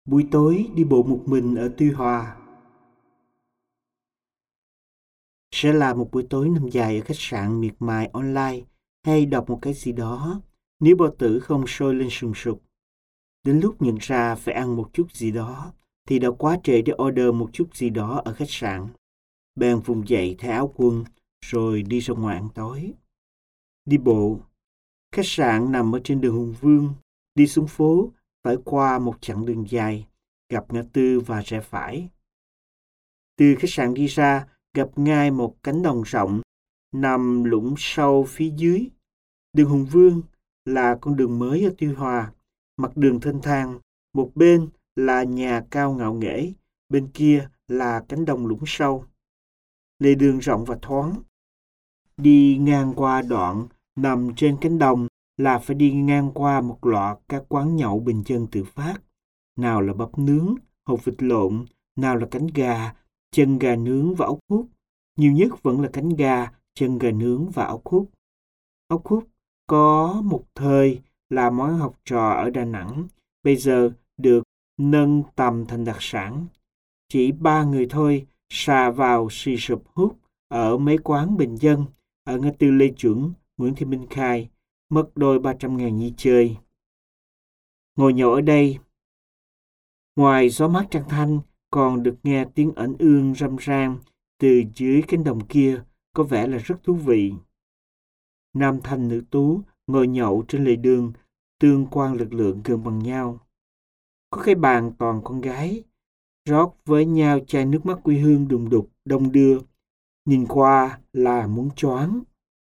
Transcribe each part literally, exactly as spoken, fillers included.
Buổi tối đi bộ một mình ở Tuy Hòa. Sẽ là một buổi tối nằm dài ở khách sạn miệt mài online hay đọc một cái gì đó, nếu bao tử không sôi lên sùng sục. Đến lúc nhận ra phải ăn một chút gì đó, thì đã quá trễ để order một chút gì đó ở khách sạn. Bèn vùng dậy thay áo quân, rồi đi ra ngoài ăn tối. Đi bộ. Khách sạn nằm ở trên đường Hùng Vương. Đi xuống phố, phải qua một chặng đường dài, gặp ngã tư và rẽ phải. Từ khách sạn đi ra, gặp ngay một cánh đồng rộng, nằm lũng sâu phía dưới. Đường Hùng Vương là con đường mới ở Tuy Hòa, mặt đường thênh thang, một bên là nhà cao ngạo nghễ, bên kia là cánh đồng lũng sâu. Lề đường rộng và thoáng. Đi ngang qua đoạn nằm trên cánh đồng là phải đi ngang qua một loạt các quán nhậu bình dân tự phát. Nào là bắp nướng, hột vịt lộn, nào là cánh gà, chân gà nướng và ốc hút. Nhiều nhất vẫn là cánh gà, chân gà nướng và ốc hút. Ốc hút có một thời là món học trò ở Đà Nẵng, bây giờ được nâng tầm thành đặc sản. Chỉ ba người thôi xà vào xì sụp hút ở mấy quán bình dân, ở ngã tư Lê Chuẩn, Nguyễn Thị Minh Khai, mất đôi ba trăm ngàn nhi chơi. Ngồi nhậu ở đây, ngoài gió mát trăng thanh, còn được nghe tiếng ẩn ương râm ran từ dưới cánh đồng kia, có vẻ là rất thú vị. Nam thanh nữ tú ngồi nhậu trên lề đường, tương quan lực lượng gần bằng nhau. Có cái bàn toàn con gái, rót với nhau chai nước mắt quê hương đùng đục, đông đưa. Nhìn qua là muốn choáng.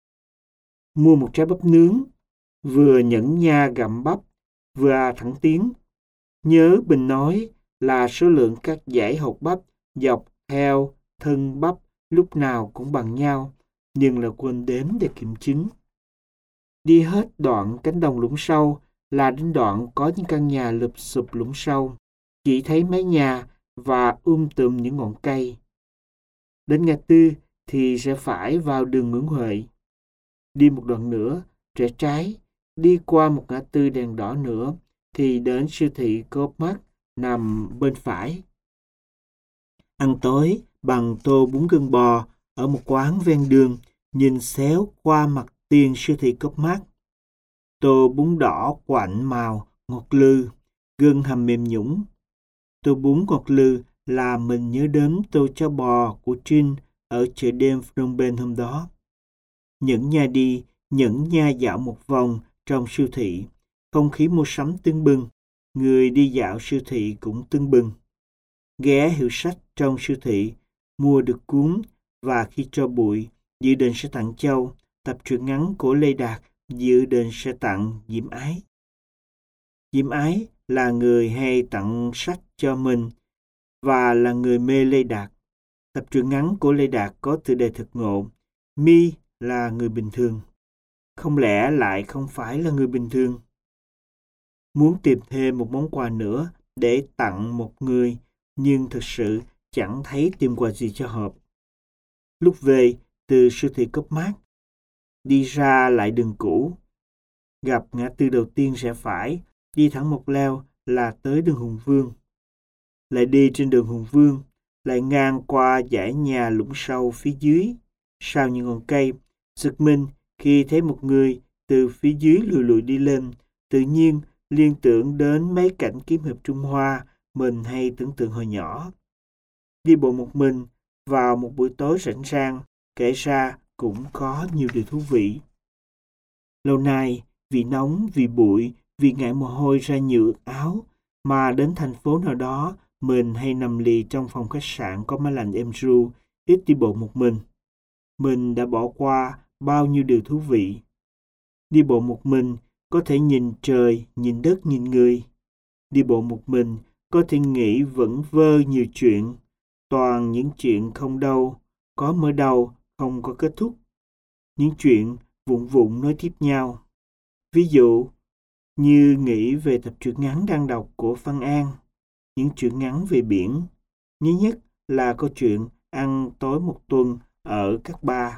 Mua một trái bắp nướng, vừa nhẫn nha gặm bắp, vừa thẳng tiếng. Nhớ Bình nói là số lượng các dải hột bắp dọc theo thân bắp lúc nào cũng bằng nhau, nhưng là quên đếm để kiểm chứng. Đi hết đoạn cánh đồng lũng sâu là đến đoạn có những căn nhà lụp xụp lũng sâu, chỉ thấy mái nhà và um tùm những ngọn cây. Đến ngã tư thì sẽ phải vào đường Nguyễn Huệ. Đi một đoạn nữa, rẽ trái, đi qua một ngã tư đèn đỏ nữa, thì đến siêu thị Co.op.Mart nằm bên phải. Ăn tối bằng tô bún gân bò ở một quán ven đường, nhìn xéo qua mặt tiền siêu thị Co.op.Mart. Tô bún đỏ quạnh màu, ngọt lừ, gân hầm mềm nhũng. Tô bún ngọt lừ là mình nhớ đến tô cháo bò của Trinh ở chợ đêm Phnom Penh hôm đó. Nhẫn nha đi, nhẫn nha dạo một vòng trong siêu thị. Không khí mua sắm tưng bừng, người đi dạo siêu thị cũng tưng bừng. Ghé hiệu sách trong siêu thị, mua được cuốn Và Khi Cho Bụi, dự định sẽ tặng Châu, tập truyện ngắn của Lê Đạt, dự định sẽ tặng Diễm Ái. Diễm Ái là người hay tặng sách cho mình và là người mê Lê Đạt. Tập truyện ngắn của Lê Đạt có tựa đề thật ngộ, Mi là người bình thường. Không lẽ lại không phải là người bình thường? Muốn tìm thêm một món quà nữa để tặng một người, nhưng thực sự chẳng thấy tìm quà gì cho hợp. Lúc về từ siêu thị Co.op.Mart, đi ra lại đường cũ, gặp ngã tư đầu tiên rẽ phải, đi thẳng một leo là tới đường Hùng Vương. Lại đi trên đường Hùng Vương, lại ngang qua dãy nhà lũng sâu phía dưới, sau những ngọn cây, giật mình khi thấy một người từ phía dưới lùi lùi đi lên, tự nhiên liên tưởng đến mấy cảnh kiếm hiệp Trung Hoa mình hay tưởng tượng hồi nhỏ. Đi bộ một mình vào một buổi tối rảnh rang, kể ra cũng có nhiều điều thú vị. Lâu nay, vì nóng, vì bụi, vì ngại mồ hôi ra nhiều ướt áo, mà đến thành phố nào đó, mình hay nằm lì trong phòng khách sạn có máy lạnh êm ru, ít đi bộ một mình. Mình đã bỏ qua bao nhiêu điều thú vị. Đi bộ một mình có thể nhìn trời, nhìn đất, nhìn người. Đi bộ một mình có thể nghĩ vẩn vơ nhiều chuyện, toàn những chuyện không đâu, có mở đầu, không có kết thúc. Những chuyện vụn vụn nối tiếp nhau. Ví dụ, như nghĩ về tập truyện ngắn đang đọc của Văn An, những chuyện ngắn về biển. Nhớ nhất là câu chuyện ăn tối một tuần ở các bar.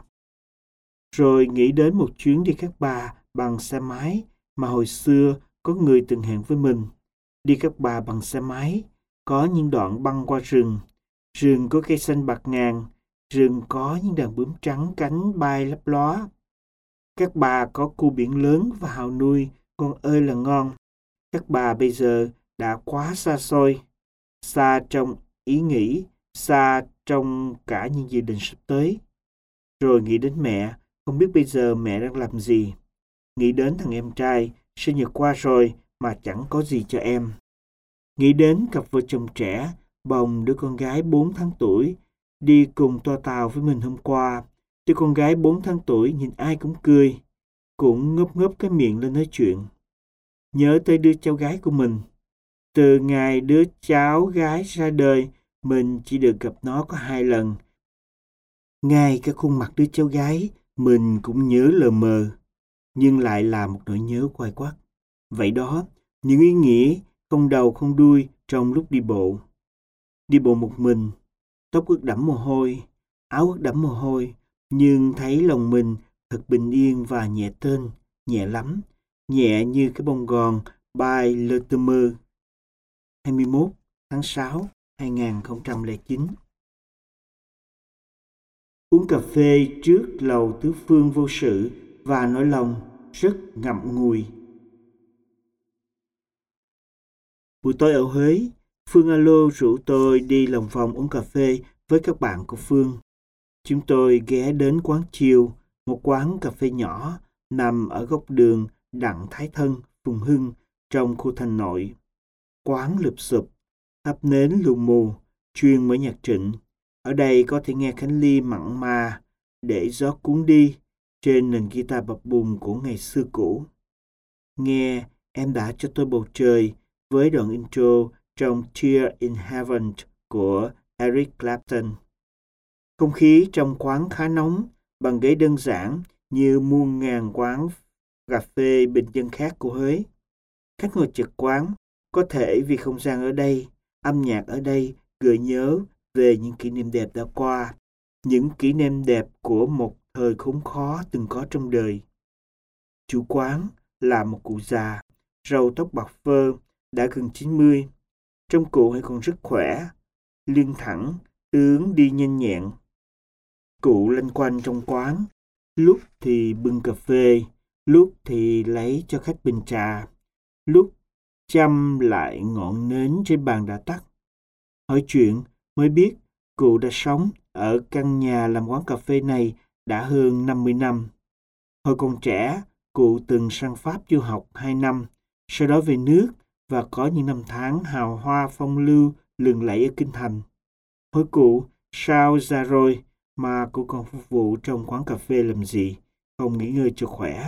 Rồi nghĩ đến một chuyến đi các bar bằng xe máy mà hồi xưa có người từng hẹn với mình. Đi các bar bằng xe máy có những đoạn băng qua rừng. Rừng có cây xanh bạt ngàn, rừng có những đàn bướm trắng cánh bay lấp ló. Các bà có cua biển lớn và hàu nuôi, ngon ơi là ngon. Các bà bây giờ đã quá xa xôi, xa trong ý nghĩ, xa trong cả những dự định sắp tới. Rồi nghĩ đến mẹ, không biết bây giờ mẹ đang làm gì. Nghĩ đến thằng em trai, sinh nhật qua rồi mà chẳng có gì cho em. Nghĩ đến cặp vợ chồng trẻ, bồng đứa con gái bốn tháng tuổi, đi cùng toa tàu với mình hôm qua. Đứa con gái bốn tháng tuổi nhìn ai cũng cười, cũng ngấp ngấp cái miệng lên nói chuyện. Nhớ tới đứa cháu gái của mình. Từ ngày đứa cháu gái ra đời, mình chỉ được gặp nó có hai lần. Ngay cái khuôn mặt đứa cháu gái, mình cũng nhớ lờ mờ, nhưng lại là một nỗi nhớ quay quắt. Vậy đó, những ý nghĩa không đầu không đuôi trong lúc đi bộ. Đi bộ một mình, tóc ướt đẫm mồ hôi, áo ướt đẫm mồ hôi, nhưng thấy lòng mình thật bình yên và nhẹ tênh, nhẹ lắm, nhẹ như cái bông gòn bay lơ tơ mơ. hai mươi mốt tháng sáu năm hai nghìn không trăm lẻ chín. Uống cà phê trước lầu tứ phương vô sự và nỗi lòng rất ngậm ngùi. Buổi tối ở Huế, Phương alo rủ tôi đi lòng vòng uống cà phê với các bạn của Phương. Chúng tôi ghé đến quán Chiều, một quán cà phê nhỏ nằm ở góc đường Đặng Thái Thân, Phùng Hưng trong khu thành nội. Quán lụp xụp, thắp nến lù mù, chuyên mở nhạc Trịnh. Ở đây có thể nghe Khánh Ly mặn mà để gió cuốn đi trên nền guitar bập bùng của ngày xưa cũ. Nghe Em đã cho tôi bầu trời với đoạn intro trong Tear in Heaven của Eric Clapton. Không khí trong quán khá nóng, bằng ghế đơn giản như muôn ngàn quán cà phê bình dân khác của Huế. Khách ngồi chật quán, có thể vì không gian ở đây, âm nhạc ở đây gợi nhớ về những kỷ niệm đẹp đã qua, những kỷ niệm đẹp của một thời khốn khó từng có trong đời. Chủ quán là một cụ già, râu tóc bạc phơ, đã gần chín mươi. Trông cụ hay còn rất khỏe, lưng thẳng, tướng đi nhanh nhẹn. Cụ lanh quanh trong quán, lúc thì bưng cà phê, lúc thì lấy cho khách bình trà, lúc chăm lại ngọn nến trên bàn đã tắt. Hỏi chuyện mới biết cụ đã sống ở căn nhà làm quán cà phê này đã hơn năm mươi năm. Hồi còn trẻ, cụ từng sang Pháp du học hai năm, sau đó về nước và có những năm tháng hào hoa phong lưu lừng lẫy ở kinh thành. Hỏi cụ sao già rồi mà cụ còn phục vụ trong quán cà phê làm gì, không nghỉ ngơi cho khỏe.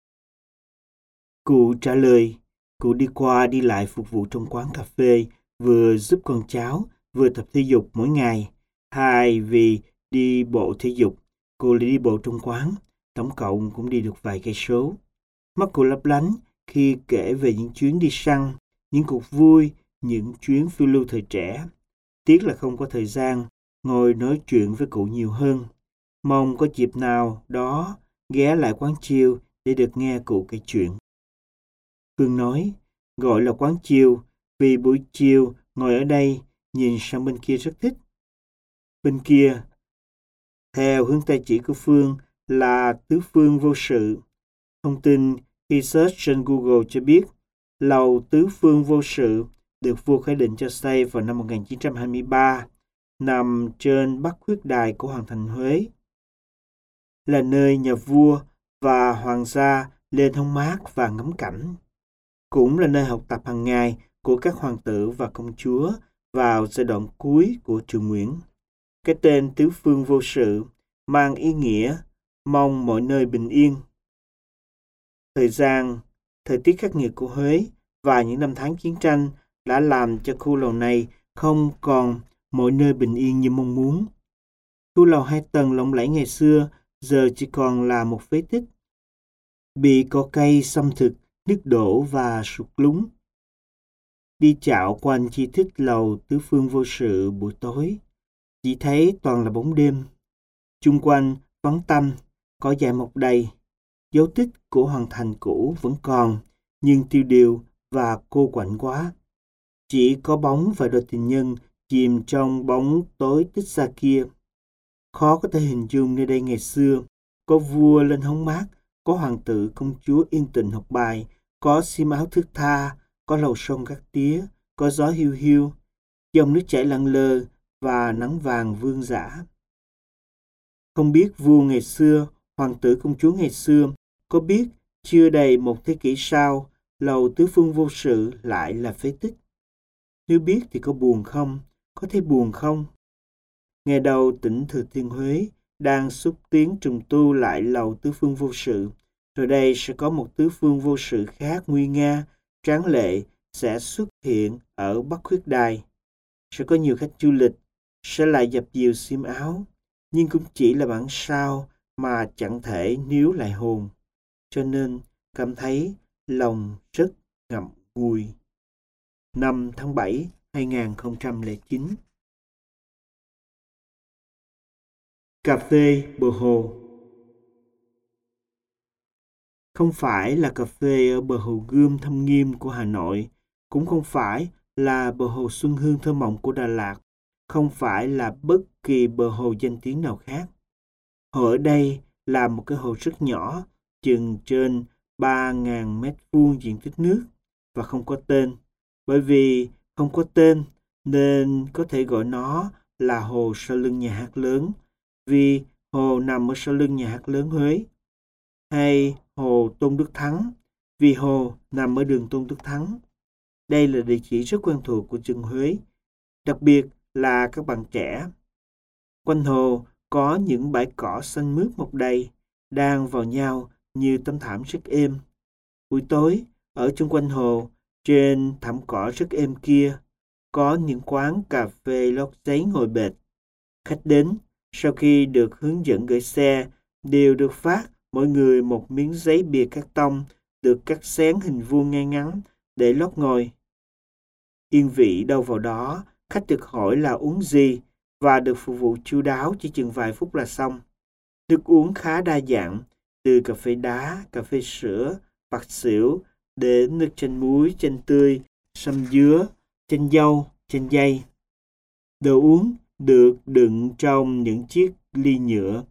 Cụ trả lời, cụ đi qua đi lại phục vụ trong quán cà phê, vừa giúp con cháu, vừa tập thể dục mỗi ngày. Hai, vì đi bộ thể dục, cô lại đi bộ trong quán, tổng cộng cũng đi được vài cây số. Mắt cô lấp lánh khi kể về những chuyến đi săn, những cuộc vui, những chuyến phiêu lưu thời trẻ. Tiếc là không có thời gian ngồi nói chuyện với cụ nhiều hơn. Mong có dịp nào đó ghé lại quán Chiều để được nghe cụ kể chuyện. Phương nói, gọi là quán Chiều vì buổi chiều ngồi ở đây nhìn sang bên kia rất thích. Bên kia, theo hướng tay chỉ của Phương, là tứ phương vô sự. Thông tin khi search trên Google cho biết, lầu tứ phương vô sự được vua Khải Định cho xây vào năm một nghìn chín trăm hai mươi ba, nằm trên Bắc Khuyết Đài của Hoàng thành Huế. Là nơi nhà vua và hoàng gia lên hóng mát và ngắm cảnh. Cũng là nơi học tập hàng ngày của các hoàng tử và công chúa vào giai đoạn cuối của triều Nguyễn. Cái tên tứ phương vô sự mang ý nghĩa mong mọi nơi bình yên. Thời gian, thời tiết khắc nghiệt của Huế và những năm tháng chiến tranh đã làm cho khu lầu này không còn mọi nơi bình yên như mong muốn. Khu lầu hai tầng lộng lẫy ngày xưa giờ chỉ còn là một phế tích, bị cỏ cây xâm thực, nứt đổ và sụt lún. Đi dạo quanh chi thích lầu tứ phương vô sự buổi tối, chỉ thấy toàn là bóng đêm. Chung quanh vắng tăm, cỏ dại mọc đầy. Dấu tích của hoàng thành cũ vẫn còn, nhưng tiêu điều và cô quạnh quá. Chỉ có bóng và đôi tình nhân chìm trong bóng tối tích xa kia. Khó có thể hình dung nơi đây ngày xưa, có vua lên hóng mát, có hoàng tử công chúa yên tĩnh học bài, có xiêm áo thướt tha, có lầu sông gác tía, có gió hiu hiu, dòng nước chảy lặng lơ và nắng vàng vương dã. Không biết vua ngày xưa, hoàng tử công chúa ngày xưa, có biết chưa đầy một thế kỷ sau, lầu tứ phương vô sự lại là phế tích. Nếu biết thì có buồn không? Có thấy buồn không? Ngày đầu tỉnh Thừa Thiên Huế đang xúc tiến trùng tu lại lầu tứ phương vô sự. Rồi đây sẽ có một tứ phương vô sự khác nguy nga, tráng lệ sẽ xuất hiện ở Bắc Khuyết Đài. Sẽ có nhiều khách du lịch, sẽ lại dập dìu xiêm áo, nhưng cũng chỉ là bản sao mà chẳng thể níu lại hồn. Cho nên cảm thấy lòng rất ngậm ngùi. năm tháng bảy năm hai nghìn không trăm lẻ chín. Cà phê bờ hồ. Không phải là cà phê ở bờ hồ Gươm Thâm Nghiêm của Hà Nội, cũng không phải là bờ hồ Xuân Hương thơ mộng của Đà Lạt, không phải là bất kỳ bờ hồ danh tiếng nào khác. Hồ ở đây là một cái hồ rất nhỏ, chừng trên ba nghìn mét vuông diện tích nước và không có tên. Bởi vì không có tên nên có thể gọi nó là hồ sau lưng nhà hát lớn, vì hồ nằm ở sau lưng nhà hát lớn Huế, hay hồ Tôn Đức Thắng, vì hồ nằm ở đường Tôn Đức Thắng. Đây là địa chỉ rất quen thuộc của dân Huế, đặc biệt là các bạn trẻ. Quanh hồ có những bãi cỏ xanh mướt mọc đầy, đang vào nhau như tấm thảm rất êm. Buổi tối, ở chung quanh hồ, trên thảm cỏ rất êm kia, có những quán cà phê lót giấy ngồi bệt. Khách đến, sau khi được hướng dẫn gửi xe, đều được phát mỗi người một miếng giấy bìa cát tông được cắt xén hình vuông ngay ngắn để lót ngồi. Yên vị đâu vào đó, khách được hỏi là uống gì và được phục vụ chu đáo chỉ chừng vài phút là xong. Nước uống khá đa dạng, từ cà phê đá, cà phê sữa, bạc xỉu đến nước chanh muối, chanh tươi, sâm dứa, chanh dâu, chanh dây. Đồ uống được đựng trong những chiếc ly nhựa.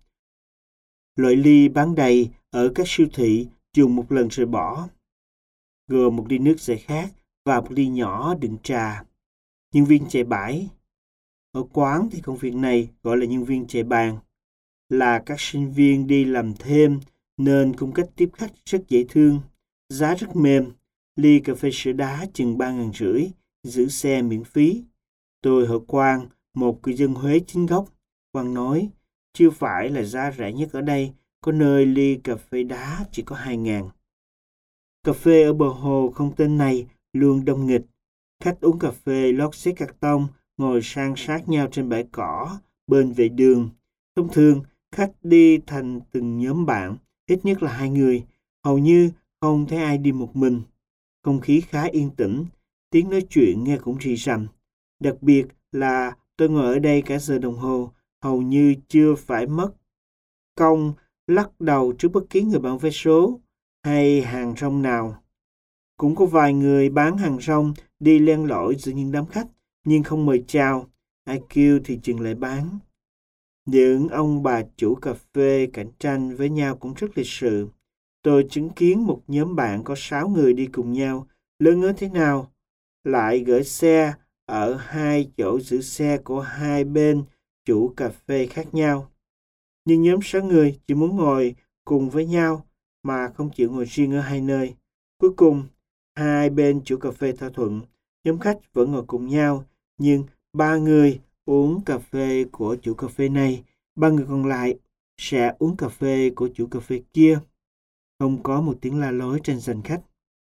Loại ly bán đầy ở các siêu thị dùng một lần rồi bỏ, gồm một ly nước giải khát và một ly nhỏ đựng trà. Nhân viên chạy bãi. Ở quán thì công việc này gọi là nhân viên chạy bàn. Là các sinh viên đi làm thêm nên cung cách tiếp khách rất dễ thương, giá rất mềm. Ly cà phê sữa đá chừng ba ngàn rưỡi, giữ xe miễn phí. Tôi hỏi Quang, một cư dân Huế chính gốc. Quang nói, chưa phải là giá rẻ nhất ở đây, có nơi ly cà phê đá chỉ có hai ngàn. Cà phê ở bờ hồ không tên này luôn đông nghịch. Khách uống cà phê lót giấy cạc tông, ngồi san sát nhau trên bãi cỏ, bên vệ đường. Thông thường, khách đi thành từng nhóm bạn, ít nhất là hai người, hầu như không thấy ai đi một mình. Không khí khá yên tĩnh, tiếng nói chuyện nghe cũng rì rầm. Đặc biệt là tôi ngồi ở đây cả giờ đồng hồ, hầu như chưa phải mất công lắc đầu trước bất kỳ người bán vé số hay hàng rong nào. Cũng có vài người bán hàng rong đi len lỏi giữa những đám khách, nhưng không mời chào, ai kêu thì chừng lại bán. Những ông bà chủ cà phê cạnh tranh với nhau cũng rất lịch sự. Tôi chứng kiến một nhóm bạn có sáu người đi cùng nhau, lớn ngớ thế nào, lại gửi xe ở hai chỗ giữ xe của hai bên chủ cà phê khác nhau. Nhưng nhóm sáu người chỉ muốn ngồi cùng với nhau mà không chịu ngồi riêng ở hai nơi. Cuối cùng, hai bên chủ cà phê thỏa thuận, nhóm khách vẫn ngồi cùng nhau, nhưng ba người uống cà phê của chủ cà phê này, ba người còn lại sẽ uống cà phê của chủ cà phê kia. Không có một tiếng la lối tranh giành khách.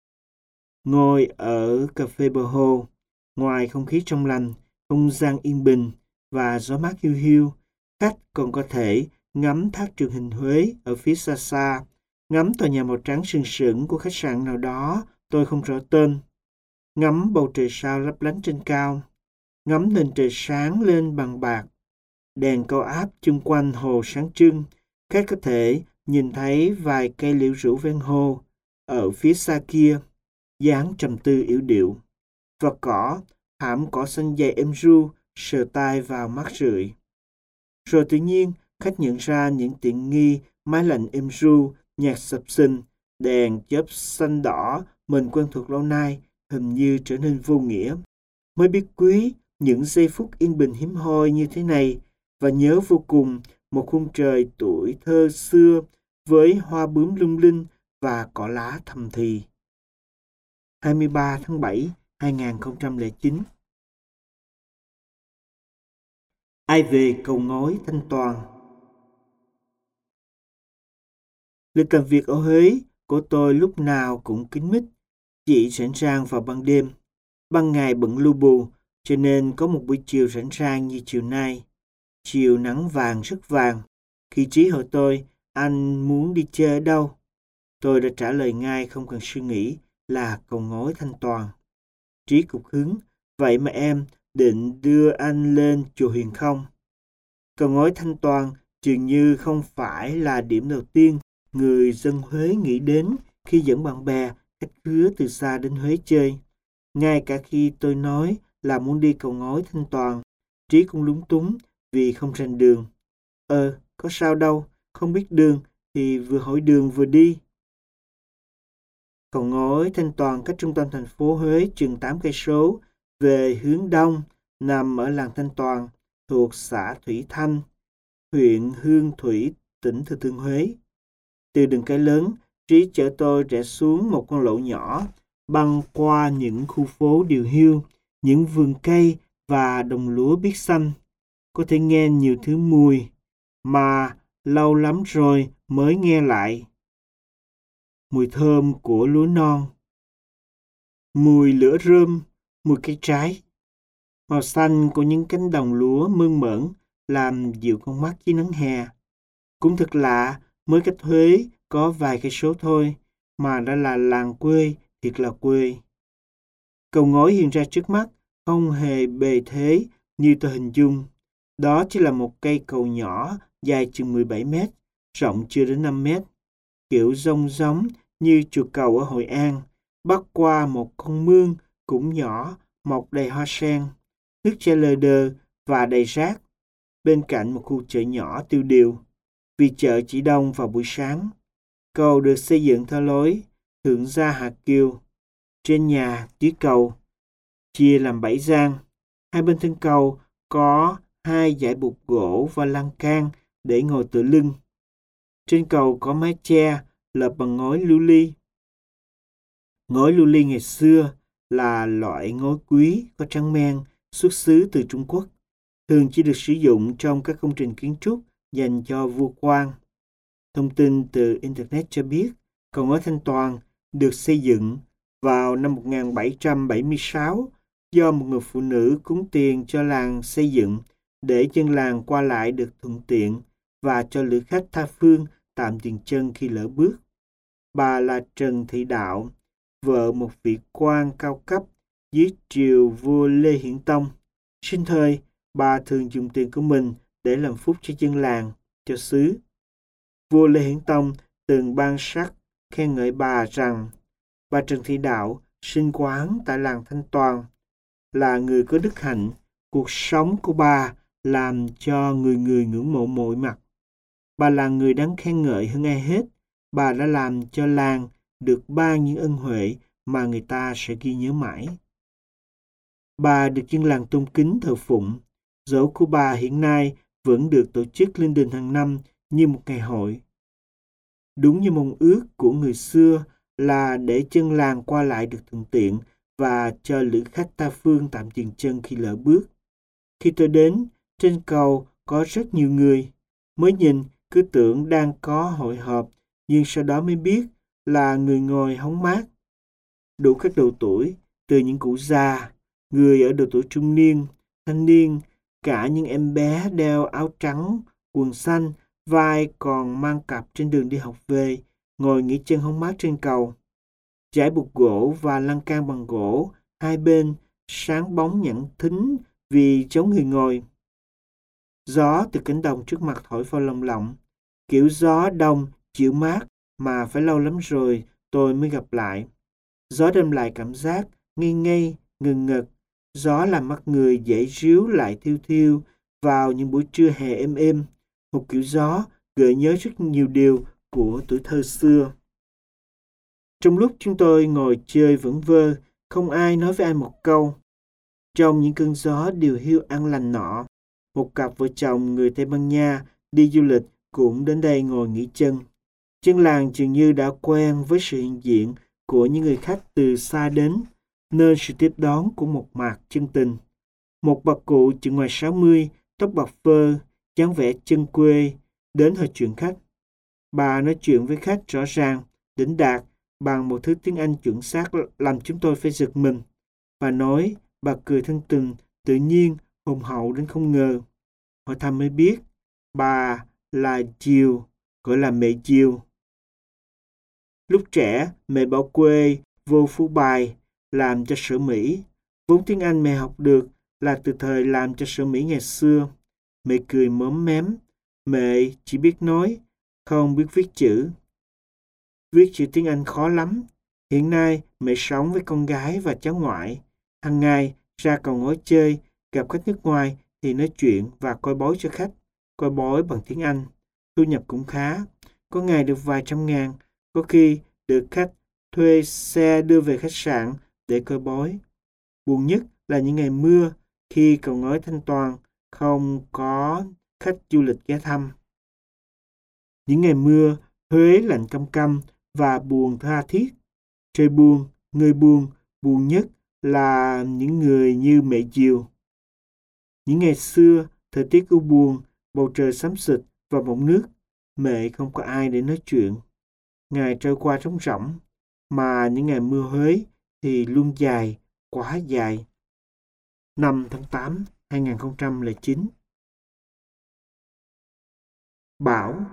Ngồi ở cà phê bờ hồ, ngoài không khí trong lành, không gian yên bình và gió mát hiu hiu, khách còn có thể ngắm thác truyền hình Huế ở phía xa xa, ngắm tòa nhà màu trắng sừng sững của khách sạn nào đó tôi không rõ tên, ngắm bầu trời sao lấp lánh trên cao, ngắm nền trời sáng lên bằng bạc, đèn cao áp chung quanh hồ sáng trưng. Khách có thể nhìn thấy vài cây liễu rủ ven hồ ở phía xa kia, dáng trầm tư yểu điệu, và cỏ thảm cỏ xanh dày êm ru, sờ tai vào mát rượi. Rồi tự nhiên, khách nhận ra những tiện nghi, mái lạnh êm ru, nhạc sập sình, đèn chớp xanh đỏ mình quen thuộc lâu nay hình như trở nên vô nghĩa. Mới biết quý những giây phút yên bình hiếm hoi như thế này và nhớ vô cùng một khung trời tuổi thơ xưa với hoa bướm lung linh và cỏ lá thầm thì. hai mươi ba tháng bảy năm hai nghìn không trăm lẻ chín. Ai về cầu ngói Thanh Toàn. Lịch làm việc ở Huế của tôi lúc nào cũng kín mít, chỉ rảnh rang vào ban đêm. Ban ngày bận lu bù, cho nên có một buổi chiều rảnh rang như chiều nay. Chiều nắng vàng rất vàng. Khi Trí hỏi tôi, anh muốn đi chơi ở đâu? Tôi đã trả lời ngay không cần suy nghĩ là cầu ngói Thanh Toàn. Trí cục hứng, vậy mà em định đưa anh lên chùa Huyền không? Cầu ngói Thanh Toàn dường như không phải là điểm đầu tiên người dân Huế nghĩ đến khi dẫn bạn bè, khách khứa từ xa đến Huế chơi. Ngay cả khi tôi nói là muốn đi cầu ngói Thanh Toàn, Trí cũng lúng túng vì không rành đường. Ờ, có sao đâu, không biết đường thì vừa hỏi đường vừa đi. Cầu ngói Thanh Toàn cách trung tâm thành phố Huế chừng tám cây số về hướng đông, nằm ở làng Thanh Toàn, thuộc xã Thủy Thanh, huyện Hương Thủy, tỉnh Thừa Thiên Huế. Từ đường cái lớn, Trí chở tôi rẽ xuống một con lộ nhỏ, băng qua những khu phố điều hiu, những vườn cây và đồng lúa biếc xanh. Có thể nghe nhiều thứ mùi mà lâu lắm rồi mới nghe lại. Mùi thơm của lúa non, mùi lửa rơm, mùi cây trái. Màu xanh của những cánh đồng lúa mơn mởn làm dịu con mắt dưới nắng hè. Cũng thật lạ, mới cách Huế có vài cây số thôi mà đã là làng quê, thiệt là quê. Cầu ngói hiện ra trước mắt không hề bề thế như tôi hình dung. Đó chỉ là một cây cầu nhỏ dài chừng mười bảy mét, rộng chưa đến năm mét, kiểu rông giống như chùa cầu ở Hội An, bắc qua một con mương cũng nhỏ, mọc đầy hoa sen, nước chảy lờ đờ và đầy rác, bên cạnh một khu chợ nhỏ tiêu điều, vì chợ chỉ đông vào buổi sáng. Cầu được xây dựng theo lối thượng gia hạ kiều, trên nhà dưới cầu, chia làm bảy gian. Hai bên thân cầu có hai dải bục gỗ và lan can để ngồi tựa lưng. Trên cầu có mái che lợp bằng ngói lưu ly. Ngói lưu ly ngày xưa là loại ngói quý có trắng men xuất xứ từ Trung Quốc, thường chỉ được sử dụng trong các công trình kiến trúc dành cho vua quan. Thông tin từ Internet cho biết, cầu ngói Thanh Toàn được xây dựng vào năm một nghìn bảy trăm bảy mươi sáu do một người phụ nữ cúng tiền cho làng xây dựng để dân làng qua lại được thuận tiện và cho lữ khách tha phương tạm dừng chân khi lỡ bước. Bà là Trần Thị Đạo, vợ một vị quan cao cấp dưới triều vua Lê Hiển Tông. Sinh thời, bà thường dùng tiền của mình để làm phúc cho dân làng, cho xứ. Vua Lê Hiển Tông từng ban sắc khen ngợi bà rằng bà Trần Thị Đạo sinh quán tại làng Thanh Toàn, là người có đức hạnh. Cuộc sống của bà làm cho người người ngưỡng mộ mọi mặt. Bà là người đáng khen ngợi hơn ai hết. Bà đã làm cho làng được ban những ân huệ mà người ta sẽ ghi nhớ mãi. Bà được dân làng tôn kính thờ phụng. Dỗ của bà hiện nay vẫn được tổ chức lên đền hàng năm như một ngày hội. Đúng như mong ước của người xưa là để dân làng qua lại được thuận tiện và cho lữ khách tha phương tạm dừng chân khi lỡ bước. Khi tôi đến, trên cầu có rất nhiều người. Mới nhìn cứ tưởng đang có hội họp, nhưng sau đó mới biết là người ngồi hóng mát. Đủ các độ tuổi, từ những cụ già, người ở độ tuổi trung niên, thanh niên, cả những em bé đeo áo trắng, quần xanh, vai còn mang cặp trên đường đi học về, ngồi nghỉ chân hóng mát trên cầu. Dải bục gỗ và lan can bằng gỗ, hai bên sáng bóng nhẵn thính vì chống người ngồi. Gió từ cánh đồng trước mặt thổi vào lồng lộng, kiểu gió đông chịu mát mà phải lâu lắm rồi tôi mới gặp lại. Gió đem lại cảm giác ngây ngây, ngừng ngật, Gió làm mắt người dễ ríu lại thiêu thiêu vào những buổi trưa hè êm êm. Một kiểu gió gợi nhớ rất nhiều điều của tuổi thơ xưa. Trong lúc chúng tôi ngồi chơi vẩn vơ, không ai nói với ai một câu. Trong những cơn gió điều hiu an lành nọ, một cặp vợ chồng người Tây Ban Nha đi du lịch cũng đến đây ngồi nghỉ chân. Dân làng dường như đã quen với sự hiện diện của những người khách từ xa đến, nên sự tiếp đón của một mạc chân tình. Một bà cụ chừng ngoài sáu mươi, tóc bạc phơ, dáng vẻ chân quê, đến hỏi chuyện khách. Bà nói chuyện với khách rõ ràng, đỉnh đạt, bằng một thứ tiếng Anh chuẩn xác làm chúng tôi phải giật mình. Bà nói, bà cười thân tình, tự nhiên, hùng hậu đến không ngờ. Hỏi thăm mới biết, bà là Diều, gọi là mẹ Diều. Lúc trẻ, mẹ bỏ quê vô Phú Bài làm cho Sở Mỹ. Vốn tiếng Anh mẹ học được là từ thời làm cho Sở Mỹ ngày xưa. Mẹ cười móm mém. Mẹ chỉ biết nói, không biết viết chữ. Viết chữ tiếng Anh khó lắm. Hiện nay, mẹ sống với con gái và cháu ngoại. Hằng ngày, ra cầu ngói chơi, gặp khách nước ngoài thì nói chuyện và coi bói cho khách. Coi bói bằng tiếng Anh. Thu nhập cũng khá. Có ngày được vài trăm ngàn. Có khi được khách thuê xe đưa về khách sạn để coi bói. Buồn nhất là những ngày mưa, khi cầu ngói thanh toàn, không có khách du lịch ghé thăm. Những ngày mưa, Huế lạnh căm căm và buồn tha thiết. Trời buồn, người buồn, buồn nhất là những người như mẹ Diều. Những ngày xưa, thời tiết u buồn, bầu trời xám xịt và bọng nước, mẹ không có ai để nói chuyện. Ngày trôi qua trống rỗng, mà những ngày mưa Huế thì luôn dài, quá dài. năm tháng tám năm hai nghìn không trăm lẻ chín. Bão.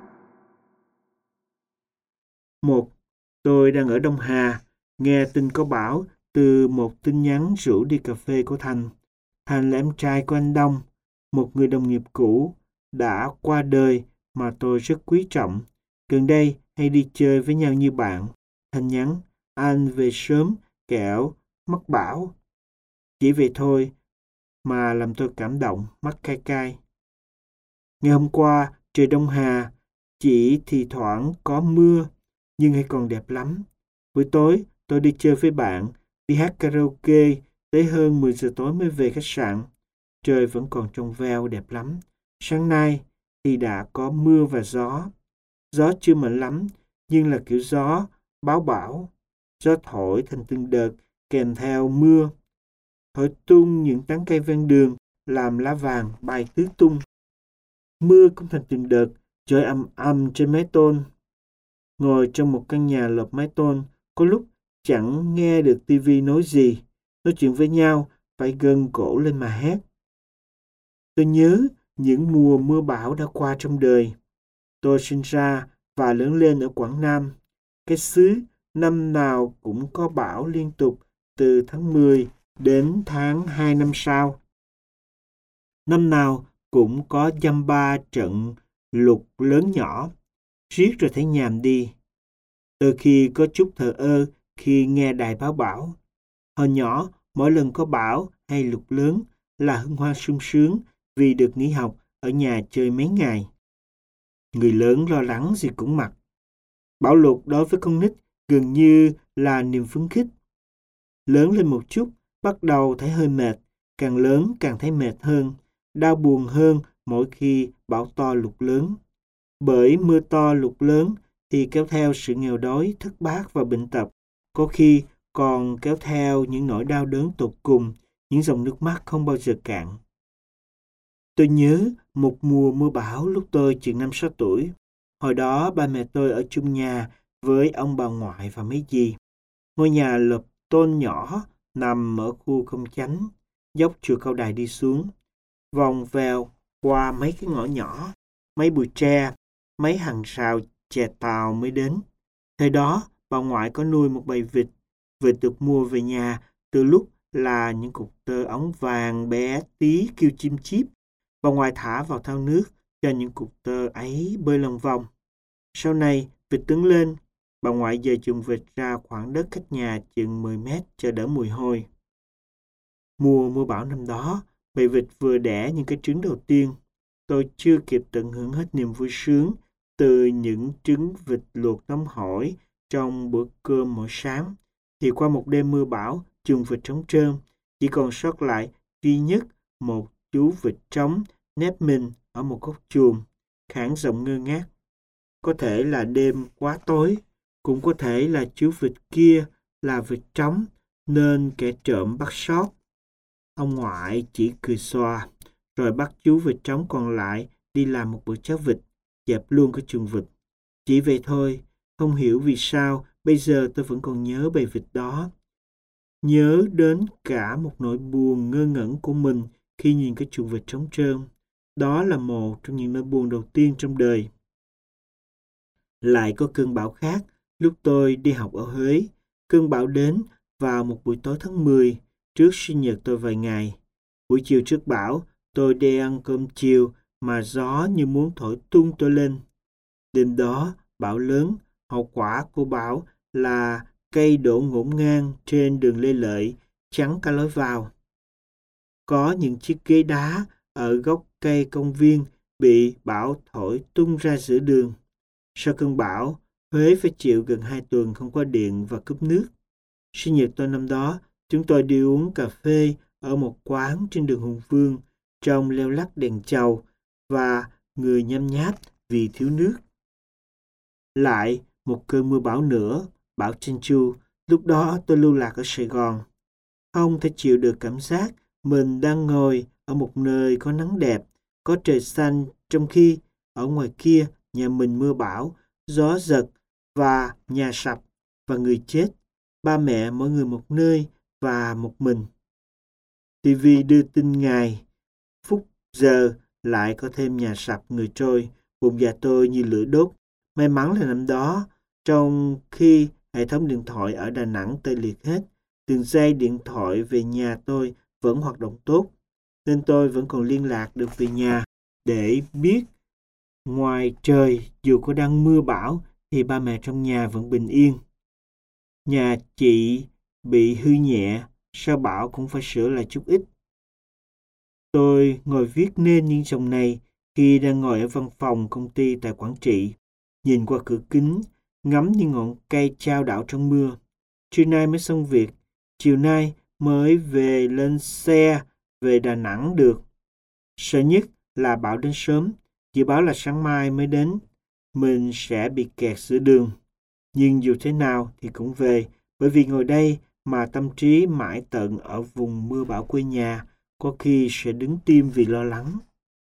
Một, tôi đang ở Đông Hà, nghe tin có bão từ một tin nhắn rủ đi cà phê của Thành. Thành là em trai của anh Đông, một người đồng nghiệp cũ, đã qua đời mà tôi rất quý trọng. Gần đây hay đi chơi với nhau như bạn. Thành nhắn, anh về sớm, kẻo mắc bão. Chỉ vậy thôi mà làm tôi cảm động, mắt cay cay. Ngày hôm qua, trời Đông Hà chỉ thì thoảng có mưa, nhưng hay còn đẹp lắm. Buổi tối, tôi đi chơi với bạn, đi hát karaoke, tới hơn mười giờ tối mới về khách sạn. Trời vẫn còn trong veo đẹp lắm. Sáng nay thì đã có mưa và gió. Gió chưa mạnh lắm, nhưng là kiểu gió báo bão. Gió thổi thành từng đợt, kèm theo mưa. Thổi tung những tán cây ven đường, làm lá vàng bay tứ tung. Mưa cũng thành từng đợt, trời ầm ầm trên mái tôn. Ngồi trong một căn nhà lợp mái tôn, có lúc chẳng nghe được tivi nói gì. Nói chuyện với nhau, phải gân cổ lên mà hét. Tôi nhớ những mùa mưa bão đã qua trong đời. Tôi sinh ra và lớn lên ở Quảng Nam. Cái xứ năm nào cũng có bão liên tục từ tháng mười đến tháng hai năm sau. Năm nào cũng có dăm ba trận lụt lớn nhỏ, riết rồi thấy nhàm đi. Từ khi có chút thờ ơ khi nghe đài báo bão. Hồi nhỏ, mỗi lần có bão hay lụt lớn là hân hoan sung sướng vì được nghỉ học ở nhà chơi mấy ngày. Người lớn lo lắng gì cũng mặc. Bão lụt đối với con nít gần như là niềm phấn khích. Lớn lên một chút, bắt đầu thấy hơi mệt, càng lớn càng thấy mệt hơn, đau buồn hơn mỗi khi bão to lụt lớn. Bởi mưa to lụt lớn thì kéo theo sự nghèo đói, thất bát và bệnh tật. Có khi còn kéo theo những nỗi đau đớn tột cùng, những dòng nước mắt không bao giờ cạn. Tôi nhớ một mùa mưa bão lúc tôi chừng năm sáu tuổi. Hồi đó ba mẹ tôi ở chung nhà với ông bà ngoại và mấy dì. Ngôi nhà lợp tôn nhỏ nằm ở khu Không Chánh, dốc chùa Cao Đài đi xuống, vòng vèo qua mấy cái ngõ nhỏ, mấy bụi tre, mấy hàng rào chè tàu mới đến. Thời đó, bà ngoại có nuôi một bầy vịt. Vịt được mua về nhà từ lúc là những cục tơ ống vàng bé tí kêu chim chíp. Bà ngoại thả vào thau nước cho những cục tơ ấy bơi lòng vòng. Sau này, vịt đứng lên, bà ngoại dời chuồng vịt ra khoảng đất cách nhà chừng mười mét cho đỡ mùi hôi. Mùa mưa bão năm đó, bầy vịt vừa đẻ những cái trứng đầu tiên. Tôi chưa kịp tận hưởng hết niềm vui sướng từ những trứng vịt luộc nóng hổi trong bữa cơm mỗi sáng, thì qua một đêm mưa bão, chuồng vịt trống trơn, chỉ còn sót lại duy nhất một chú vịt trống nép mình ở một góc chuồng, khản giọng ngơ ngác. Có thể là đêm quá tối, cũng có thể là chú vịt kia là vịt trống nên kẻ trộm bắt sót. Ông ngoại chỉ cười xòa, rồi bắt chú vịt trống còn lại đi làm một bữa cháo vịt, dẹp luôn cái chuồng vịt. Chỉ vậy thôi, không hiểu vì sao bây giờ tôi vẫn còn nhớ bầy vịt đó. Nhớ đến cả một nỗi buồn ngơ ngẩn của mình khi nhìn cái chuồng vịt trống trơn. Đó là một trong những nỗi buồn đầu tiên trong đời. Lại có cơn bão khác lúc tôi đi học ở Huế. Cơn bão đến vào một buổi tối tháng mười, trước sinh nhật tôi vài ngày. Buổi chiều trước bão, tôi đi ăn cơm chiều mà gió như muốn thổi tung tôi lên. Đêm đó, bão lớn, hậu quả của bão là cây đổ ngổn ngang trên đường Lê Lợi, chắn cả lối vào. Có những chiếc ghế đá ở gốc cây công viên bị bão thổi tung ra giữa đường. Sau cơn bão, Huế phải chịu gần hai tuần không có điện và cúp nước. Sinh nhật tôi năm đó, chúng tôi đi uống cà phê ở một quán trên đường Hùng Vương, trong leo lắc đèn chầu và người nhăm nháp vì thiếu nước. Lại một cơn mưa bão nữa, bão Chenchu. Lúc đó tôi lưu lạc ở Sài Gòn. Không thể chịu được cảm giác mình đang ngồi ở một nơi có nắng đẹp, có trời xanh, trong khi ở ngoài kia nhà mình mưa bão, gió giật và nhà sập và người chết. Ba mẹ mỗi người một nơi và một mình. ti vi đưa tin ngày, phút giờ lại có thêm nhà sập người trôi, bụng dạ tôi như lửa đốt. May mắn là năm đó, trong khi hệ thống điện thoại ở Đà Nẵng tê liệt hết, đường dây điện thoại về nhà tôi vẫn hoạt động tốt, nên tôi vẫn còn liên lạc được về nhà để biết ngoài trời dù có đang mưa bão thì ba mẹ trong nhà vẫn bình yên. Nhà chị bị hư nhẹ, sao bão cũng phải sửa lại chút ít. Tôi ngồi viết nên những dòng này khi đang ngồi ở văn phòng công ty tại Quảng Trị, nhìn qua cửa kính, ngắm những ngọn cây chao đảo trong mưa. Trưa nay mới xong việc, chiều nay mới về lên xe về Đà Nẵng được. Sợ nhất là bão đến sớm, dự báo là sáng mai mới đến, mình sẽ bị kẹt giữa đường. Nhưng dù thế nào thì cũng về, bởi vì ngồi đây mà tâm trí mãi tận ở vùng mưa bão quê nhà, có khi sẽ đứng tim vì lo lắng.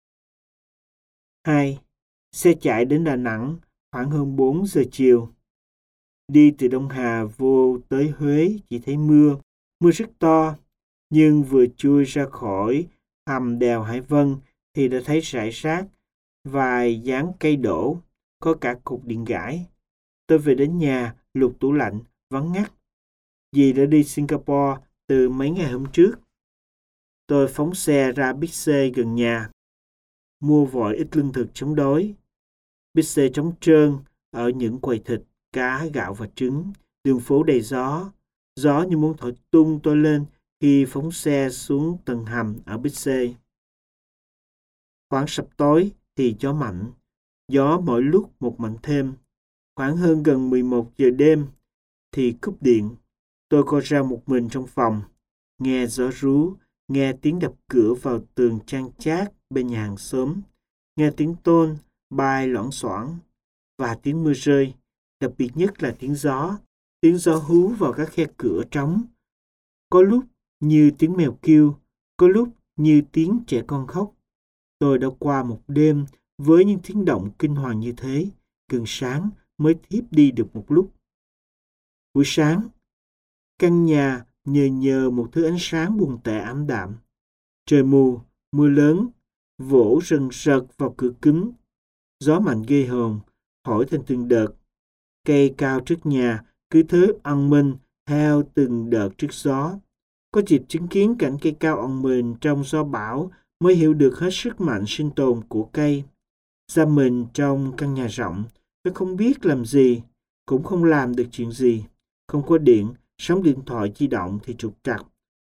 hai. Xe chạy đến Đà Nẵng khoảng hơn bốn giờ chiều. Đi từ Đông Hà vô tới Huế chỉ thấy mưa, mưa rất to, nhưng vừa chui ra khỏi hầm đèo Hải Vân thì đã thấy rải rác vài dáng cây đổ, có cả cục điện gãy. Tôi về đến nhà, lục tủ lạnh, vắng ngắt. Dì đã đi Singapore từ mấy ngày hôm trước. Tôi phóng xe ra Big C gần nhà, mua vội ít lương thực chống đói. Big C trống trơn ở những quầy thịt, cá, gạo và trứng. Đường phố đầy gió, gió như muốn thổi tung tôi lên khi phóng xe xuống tầng hầm ở Big C. Khoảng sập tối thì gió mạnh, gió mỗi lúc một mạnh thêm. Khoảng hơn gần mười một giờ đêm thì cúp điện. Tôi co ra một mình trong phòng, nghe gió rú, nghe tiếng đập cửa vào tường chan chát bên nhà hàng xóm, nghe tiếng tôn bay loảng xoảng và tiếng mưa rơi, đặc biệt nhất là tiếng gió, tiếng gió hú vào các khe cửa trống. Có lúc như tiếng mèo kêu, có lúc như tiếng trẻ con khóc. Tôi đã qua một đêm với những tiếng động kinh hoàng như thế, gần sáng mới thiếp đi được một lúc. Buổi sáng, căn nhà nhờ nhờ một thứ ánh sáng buồn tẻ ảm đạm. Trời mù, mưa lớn, vỗ rần rật vào cửa kính. Gió mạnh ghê hồn, thổi thành từng đợt. Cây cao trước nhà cứ thế ong minh theo từng đợt trước gió. Có dịp chứng kiến cảnh cây cao ong mình trong gió bão mới hiểu được hết sức mạnh sinh tồn của cây. Ra mình trong căn nhà rộng, tôi không biết làm gì, cũng không làm được chuyện gì. Không có điện, sóng điện thoại di động thì trục trặc.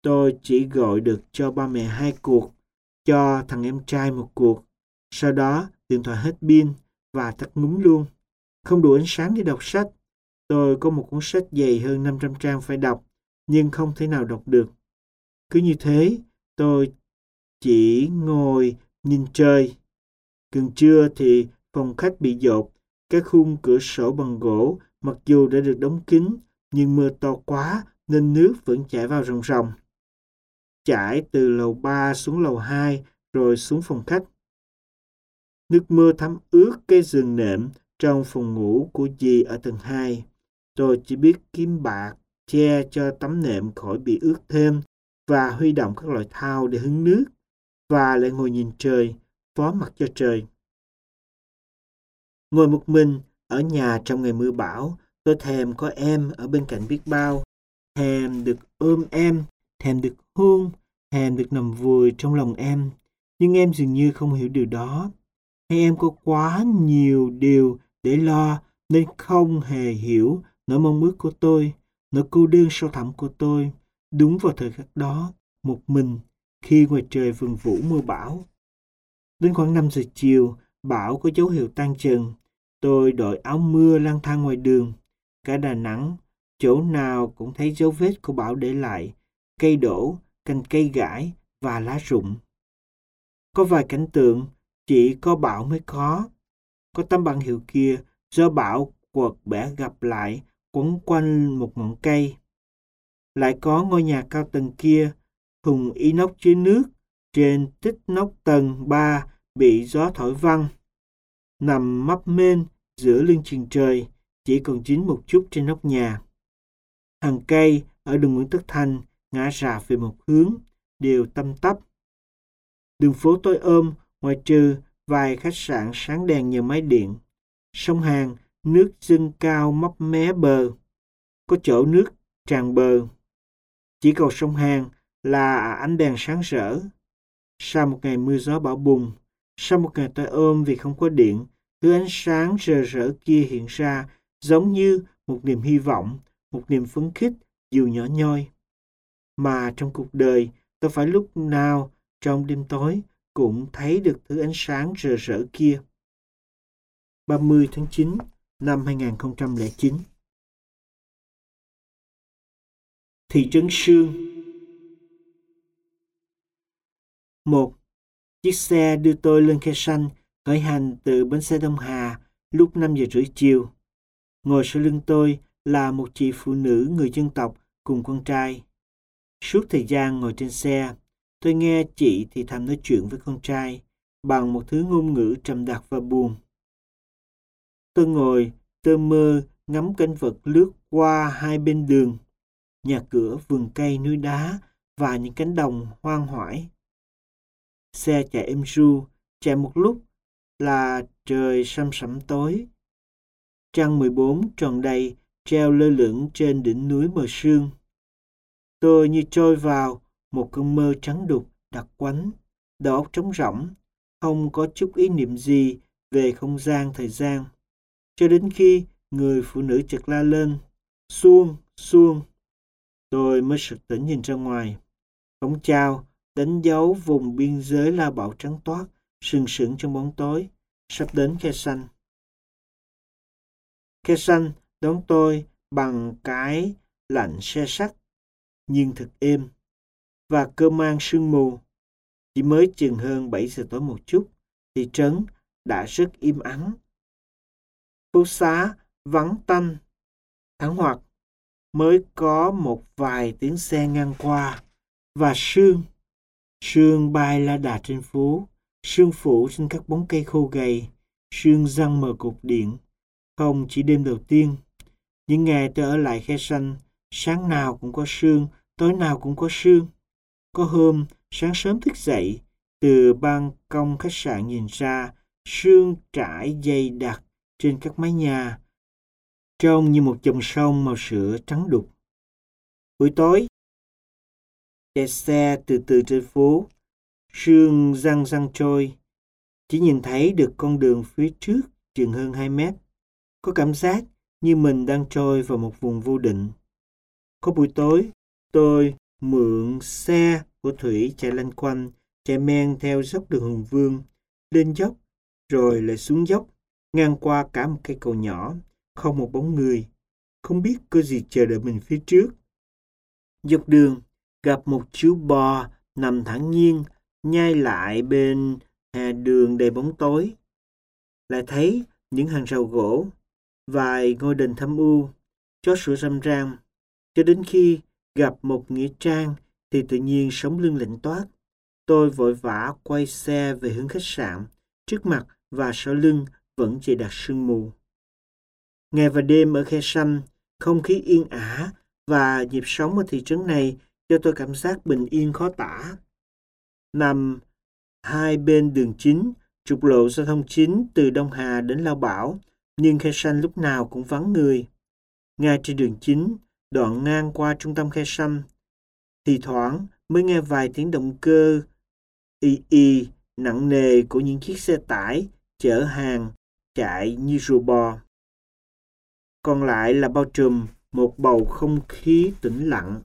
Tôi chỉ gọi được cho ba mẹ hai cuộc, cho thằng em trai một cuộc. Sau đó điện thoại hết pin và tắt ngúm luôn. Không đủ ánh sáng để đọc sách. Tôi có một cuốn sách dày hơn năm trăm trang phải đọc, nhưng không thể nào đọc được. Cứ như thế, tôi chỉ ngồi nhìn trời. Gần trưa thì phòng khách bị dột, các khung cửa sổ bằng gỗ mặc dù đã được đóng kín, nhưng mưa to quá nên nước vẫn chảy vào ròng ròng. Chảy từ lầu ba xuống lầu hai rồi xuống phòng khách. Nước mưa thấm ướt cái giường nệm trong phòng ngủ của dì ở tầng hai. Tôi chỉ biết kiếm bạt che cho tấm nệm khỏi bị ướt thêm và huy động các loại thao để hứng nước và lại ngồi nhìn trời, phó mặc cho trời. Ngồi một mình ở nhà trong ngày mưa bão, tôi thèm có em ở bên cạnh biết bao. Thèm được ôm em, thèm được hôn, thèm được nằm vùi trong lòng em. Nhưng em dường như không hiểu điều đó. Hay em có quá nhiều điều để lo nên không hề hiểu nỗi mong ước của tôi, nỗi cô đơn sâu thẳm của tôi, đúng vào thời khắc đó, một mình, khi ngoài trời vần vũ mưa bão. Đến khoảng năm giờ chiều, bão có dấu hiệu tan dần. Tôi đội áo mưa lang thang ngoài đường. Cả Đà Nẵng, chỗ nào cũng thấy dấu vết của bão để lại, cây đổ, cành cây gãy và lá rụng. Có vài cảnh tượng chỉ có bão mới có. Có tấm bảng hiệu kia do bão quật bẻ gặp lại quấn quanh một ngọn cây. Lại có ngôi nhà cao tầng kia, thùng inox chứa nước trên tích nóc tầng ba bị gió thổi văng, nằm mấp mênh giữa lưng chừng trời, chỉ còn dính một chút trên nóc nhà. Hàng cây ở đường Nguyễn Tất Thành ngã rạp về một hướng, đều tăm tắp. Đường phố tối ôm, ngoại trừ vài khách sạn sáng đèn nhờ máy điện. Sông Hàn, nước dâng cao mấp mé bờ. Có chỗ nước tràn bờ. Chỉ cầu sông Hàn là ánh đèn sáng rỡ. Sau một ngày mưa gió bão bùng, sau một ngày tối ôm vì không có điện, thứ ánh sáng rờ rỡ kia hiện ra giống như một niềm hy vọng, một niềm phấn khích dù nhỏ nhoi. Mà trong cuộc đời, tôi phải lúc nào trong đêm tối cũng thấy được thứ ánh sáng rờ rỡ kia. ba mươi tháng chín năm hai nghìn không trăm lẻ chín. Thị trấn Sương. Một. Chiếc xe đưa tôi lên Khe Sanh khởi hành từ bến xe Đông Hà lúc năm giờ rưỡi chiều. Ngồi sau lưng tôi là một chị phụ nữ người dân tộc cùng con trai. Suốt thời gian ngồi trên xe, tôi nghe chị thì thầm nói chuyện với con trai bằng một thứ ngôn ngữ trầm đặc và buồn. Tôi ngồi tơ mơ ngắm cảnh vật lướt qua hai bên đường, nhà cửa, vườn cây, núi đá và những cánh đồng hoang hoải. Xe chạy êm ru, chạy một lúc là trời săm sẩm tối. Trăng mười bốn tròn đầy treo lơ lửng trên đỉnh núi mờ sương. Tôi như trôi vào một cơn mơ trắng đục, đặc quánh, đầu óc trống rỗng, không có chút ý niệm gì về không gian thời gian. Cho đến khi người phụ nữ chợt la lên, xuông, xuông. Tôi mới sực tỉnh nhìn ra ngoài. Cổng chào đánh dấu vùng biên giới Lao Bảo trắng toát, sừng sững trong bóng tối, sắp đến Khe Sanh. Khe Sanh đón tôi bằng cái lạnh se sắt, nhưng thật êm, và cơ mang sương mù. Chỉ mới chừng hơn bảy giờ tối một chút, thị trấn đã rất im ắng. Phố xá vắng tanh, thoáng hoặc mới có một vài tiếng xe ngang qua, và sương, sương bay la đà trên phố, sương phủ trên các bóng cây khô gầy, sương giăng mờ cột điện. Không chỉ đêm đầu tiên, những ngày tôi ở lại Khe Sanh, sáng nào cũng có sương, tối nào cũng có sương. Có hôm, sáng sớm thức dậy, từ ban công khách sạn nhìn ra, sương trải dày đặc trên các mái nhà, trông như một dòng sông màu sữa trắng đục. Buổi tối, chạy xe từ từ trên phố, sương răng răng trôi, chỉ nhìn thấy được con đường phía trước chừng hơn hai mét. Có cảm giác như mình đang trôi vào một vùng vô định. Có buổi tối, tôi mượn xe của Thủy chạy lanh quanh, chạy men theo dốc đường Hùng Vương, lên dốc, rồi lại xuống dốc, ngang qua cả một cây cầu nhỏ, không một bóng người, không biết có gì chờ đợi mình phía trước. Dọc đường, gặp một chú bò nằm thản nhiên, nhai lại bên hè đường đầy bóng tối. Lại thấy những hàng rào gỗ, vài ngôi đền thâm u, chó sủa râm ran, cho đến khi gặp một nghĩa trang thì tự nhiên sống lưng lạnh toát. Tôi vội vã quay xe về hướng khách sạn, trước mặt và sau lưng vẫn dày đặc sương mù. Ngày và đêm ở Khe Sanh, không khí yên ả và nhịp sống ở thị trấn này cho tôi cảm giác bình yên khó tả. Nằm hai bên đường chính, trục lộ giao thông chính từ Đông Hà đến Lao Bảo, nhưng Khe Sanh lúc nào cũng vắng người. Ngay trên đường chính, đoạn ngang qua trung tâm Khe Sanh, thì thoảng mới nghe vài tiếng động cơ y y nặng nề của những chiếc xe tải chở hàng chạy như rùa bò. Còn lại là bao trùm một bầu không khí tĩnh lặng.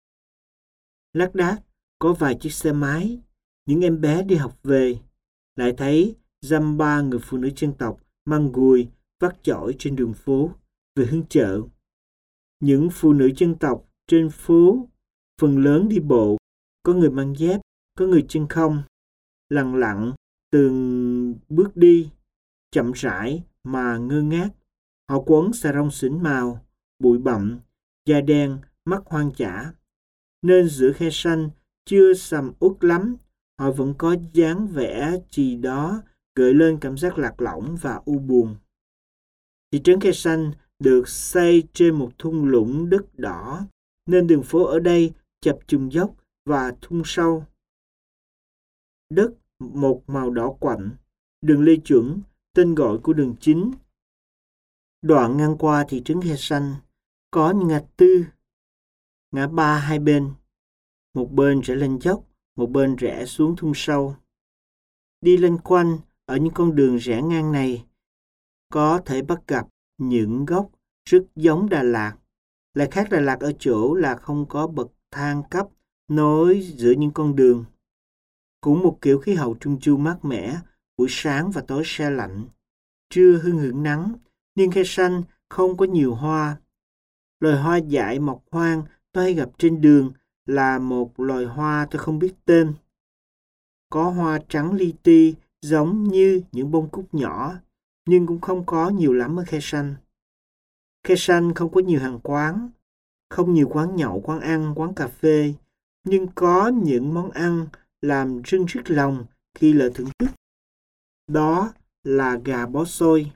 Lác đác có vài chiếc xe máy, những em bé đi học về, lại thấy dăm ba người phụ nữ dân tộc mang gùi vác chổi trên đường phố về hướng chợ. Những phụ nữ dân tộc trên phố phần lớn đi bộ, có người mang dép, có người chân không, lặng lặng từng bước đi, chậm rãi mà ngơ ngác. Họ quấn xà rông xỉn màu, bụi bặm, da đen, mắt hoang dã. Nên giữa Khe Sanh chưa sầm uất lắm, họ vẫn có dáng vẻ gì đó gợi lên cảm giác lạc lõng và u buồn. Thị trấn Khe Sanh được xây trên một thung lũng đất đỏ, nên đường phố ở đây chập trùng dốc và thung sâu. Đất một màu đỏ quạnh, đường Lê Chuẩn, tên gọi của đường chính. Đoạn ngang qua thị trấn Khe Sanh có những ngã tư, ngã ba hai bên, một bên rẽ lên dốc, một bên rẽ xuống thung sâu. Đi lên quanh ở những con đường rẽ ngang này, có thể bắt gặp những góc rất giống Đà Lạt. Lại khác Đà Lạt ở chỗ là không có bậc thang cấp nối giữa những con đường. Cũng một kiểu khí hậu trung chu mát mẻ, buổi sáng và tối se lạnh, trưa hưng hửng nắng, nhưng Khe Sanh không có nhiều hoa. Loài hoa dại mọc hoang tôi hay gặp trên đường là một loài hoa tôi không biết tên. Có hoa trắng li ti giống như những bông cúc nhỏ, nhưng cũng không có nhiều lắm ở Khe Sanh. Khe Sanh không có nhiều hàng quán, không nhiều quán nhậu, quán ăn, quán cà phê, nhưng có những món ăn làm rưng rức lòng khi lỡ thưởng thức. Đó là gà bó xôi,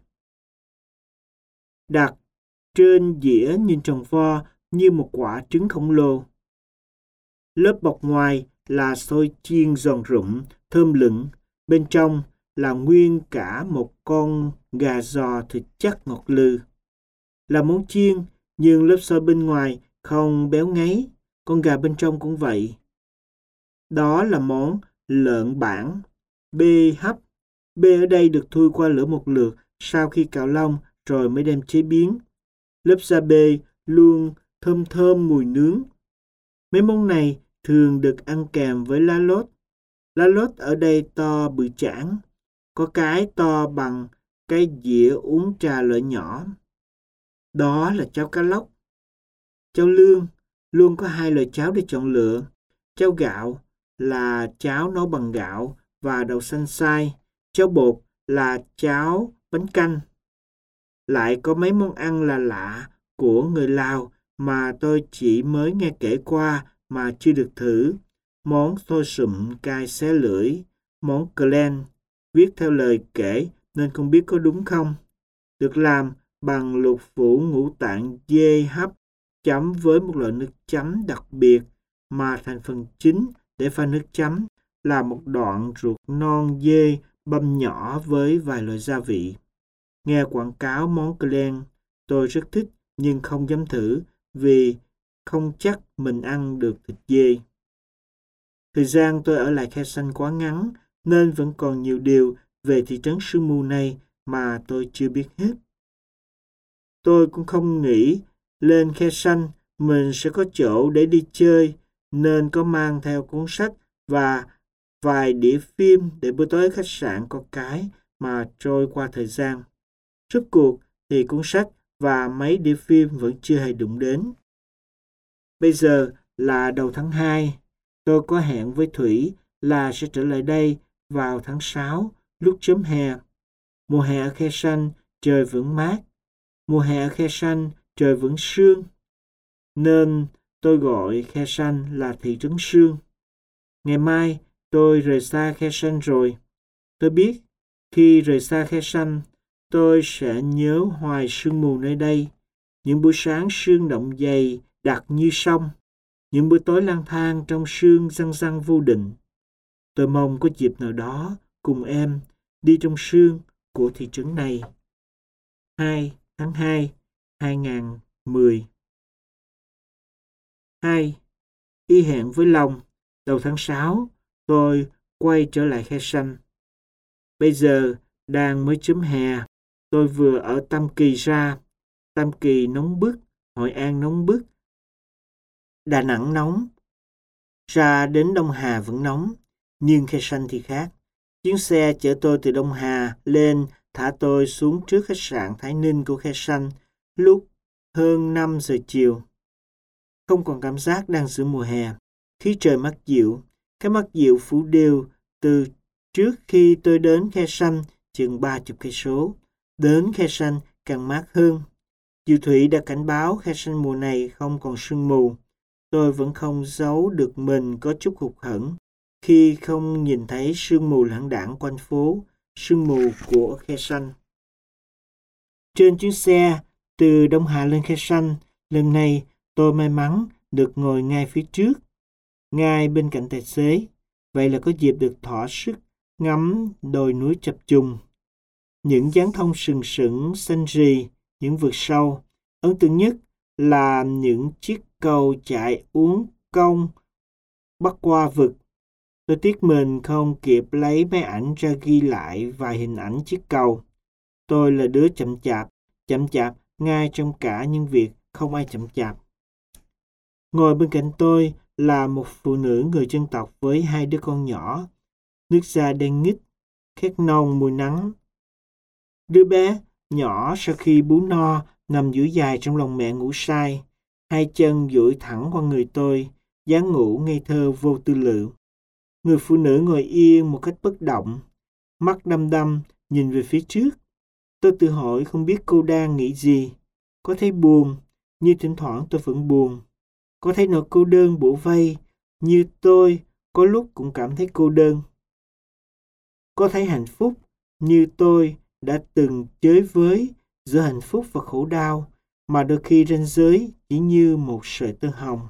đặt trên dĩa nhìn tròn vo như một quả trứng khổng lồ. Lớp bọc ngoài là xôi chiên giòn rụm, thơm lựng, bên trong là nguyên cả một con gà giò thịt chắc ngọt lừ. Là món chiên, nhưng lớp xôi bên ngoài không béo ngấy, con gà bên trong cũng vậy. Đó là món lợn bản, bê hấp. Bê ở đây được thui qua lửa một lượt sau khi cạo lông rồi mới đem chế biến. Lớp da bê luôn thơm thơm mùi nướng. Mấy món này thường được ăn kèm với lá lốt. Lá lốt ở đây to bự chảng, có cái to bằng cái dĩa uống trà loại nhỏ. Đó là cháo cá lóc. Cháo lương luôn có hai loại cháo để chọn lựa. Cháo gạo là cháo nấu bằng gạo và đậu xanh xay. Cháo bột là cháo bánh canh. Lại có mấy món ăn là lạ của người Lào mà tôi chỉ mới nghe kể qua mà chưa được thử. Món xôi sụm cay xé lưỡi, món clen, viết theo lời kể nên không biết có đúng không. Được làm bằng lục phủ ngũ tạng dê hấp chấm với một loại nước chấm đặc biệt mà thành phần chính để pha nước chấm là một đoạn ruột non dê băm nhỏ với vài loại gia vị. Nghe quảng cáo món clen, tôi rất thích nhưng không dám thử vì không chắc mình ăn được thịt dê. Thời gian tôi ở lại Khe Sanh quá ngắn nên vẫn còn nhiều điều về thị trấn sương mù này mà tôi chưa biết hết. Tôi cũng không nghĩ lên Khe Sanh mình sẽ có chỗ để đi chơi nên có mang theo cuốn sách và vài đĩa phim để bữa tối ở khách sạn có cái mà trôi qua thời gian. Rốt cuộc thì cuốn sách và mấy đĩa phim vẫn chưa hề đụng đến. Bây giờ là đầu tháng hai, tôi có hẹn với Thủy là sẽ trở lại đây vào tháng sáu, lúc chớm hè. Mùa hè ở Khe Sanh trời vẫn mát, mùa hè ở Khe Sanh trời vẫn sương, nên tôi gọi Khe Sanh là thị trấn sương. Ngày mai tôi rời xa Khe Sanh rồi. Tôi biết khi rời xa Khe Sanh, tôi sẽ nhớ hoài sương mù nơi đây, những buổi sáng sương động dày đặc như sông, những bữa tối lang thang trong sương răng răng vô định. Tôi mong có dịp nào đó cùng em đi trong sương của thị trấn này. hai tháng hai, hai nghìn không trăm mười. hai. Y hẹn với Long, đầu tháng sáu, tôi quay trở lại Khe Sanh. Bây giờ đang mới chớm hè, tôi vừa ở Tam Kỳ ra. Tam Kỳ nóng bức, Hội An nóng bức, Đà Nẵng nóng, ra đến Đông Hà vẫn nóng, nhưng Khe Sanh thì khác. Chuyến xe chở tôi từ Đông Hà lên thả tôi xuống trước khách sạn Thái Ninh của Khe Sanh lúc hơn năm giờ chiều. Không còn cảm giác đang giữa mùa hè. Khí trời mát dịu, cái mát dịu phủ đều từ trước khi tôi đến Khe Sanh chừng ba chục cây số. Đến Khe Sanh càng mát hơn. Diệu Thủy đã cảnh báo Khe Sanh mùa này không còn sương mù. Tôi vẫn không giấu được mình có chút hụt hẫng khi không nhìn thấy sương mù lãng đãng quanh phố, sương mù của Khe Sanh. Trên chuyến xe từ Đông Hà lên Khe Sanh, lần này tôi may mắn được ngồi ngay phía trước, ngay bên cạnh tài xế. Vậy là có dịp được thỏa sức ngắm đồi núi chập trùng, những dáng thông sừng sững xanh rì, những vực sâu. Ấn tượng nhất là những chiếc cầu chạy uốn cong bắc qua vực. Tôi tiếc mình không kịp lấy máy ảnh ra ghi lại vài hình ảnh chiếc cầu. Tôi là đứa chậm chạp, chậm chạp ngay trong cả những việc không ai chậm chạp. Ngồi bên cạnh tôi là một phụ nữ người dân tộc với hai đứa con nhỏ, nước da đen nghít, khét nông mùi nắng. Đứa bé nhỏ sau khi bú no nằm duỗi dài trong lòng mẹ ngủ say, hai chân duỗi thẳng qua người tôi, dáng ngủ ngây thơ vô tư lự. Người phụ nữ ngồi yên một cách bất động, mắt đăm đăm nhìn về phía trước. Tôi tự hỏi không biết cô đang nghĩ gì. Có thấy buồn, như thỉnh thoảng tôi vẫn buồn. Có thấy nỗi cô đơn bủa vây, như tôi có lúc cũng cảm thấy cô đơn. Có thấy hạnh phúc, như tôi đã từng chơi với giữa hạnh phúc và khổ đau, mà đôi khi ranh giới chỉ như một sợi tơ hồng.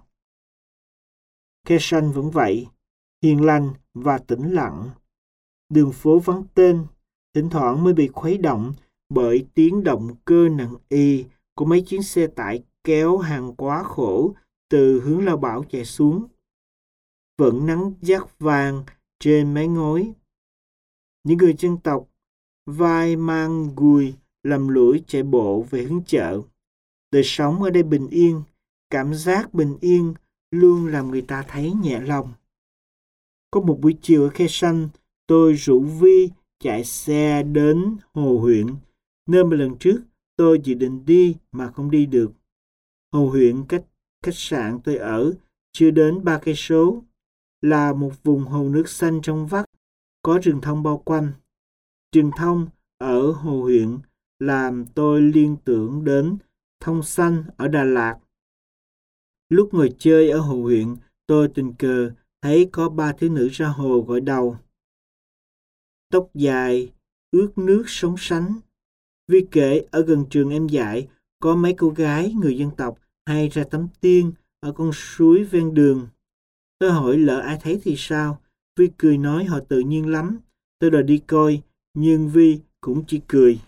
Khe Sanh vẫn vậy, hiền lành và tĩnh lặng. Đường phố vắng tên, thỉnh thoảng mới bị khuấy động bởi tiếng động cơ nặng y của mấy chuyến xe tải kéo hàng quá khổ từ hướng Lao Bảo chạy xuống. Vẫn nắng rát vàng trên mái ngói. Những người dân tộc vai mang gùi lầm lũi chạy bộ về hướng chợ. Đời sống ở đây bình yên, cảm giác bình yên luôn làm người ta thấy nhẹ lòng. Có một buổi chiều ở Khe Sanh, tôi rủ Vi chạy xe đến Hồ Huyện, nơi mà lần trước tôi dự định đi mà không đi được. Hồ Huyện cách khách sạn tôi ở chưa đến ba cây số, là một vùng hồ nước xanh trong vắt, có rừng thông bao quanh. Rừng thông ở Hồ Huyện làm tôi liên tưởng đến thông xanh ở Đà Lạt. Lúc ngồi chơi ở Hồ Huyện, tôi tình cờ thấy có ba thiếu nữ ra hồ gội đầu. Tóc dài, ướt nước sóng sánh. Vi kể ở gần trường em dạy, có mấy cô gái người dân tộc hay ra tắm tiên ở con suối ven đường. Tôi hỏi lỡ ai thấy thì sao? Vi cười nói họ tự nhiên lắm. Tôi đòi đi coi, nhưng Vi cũng chỉ cười.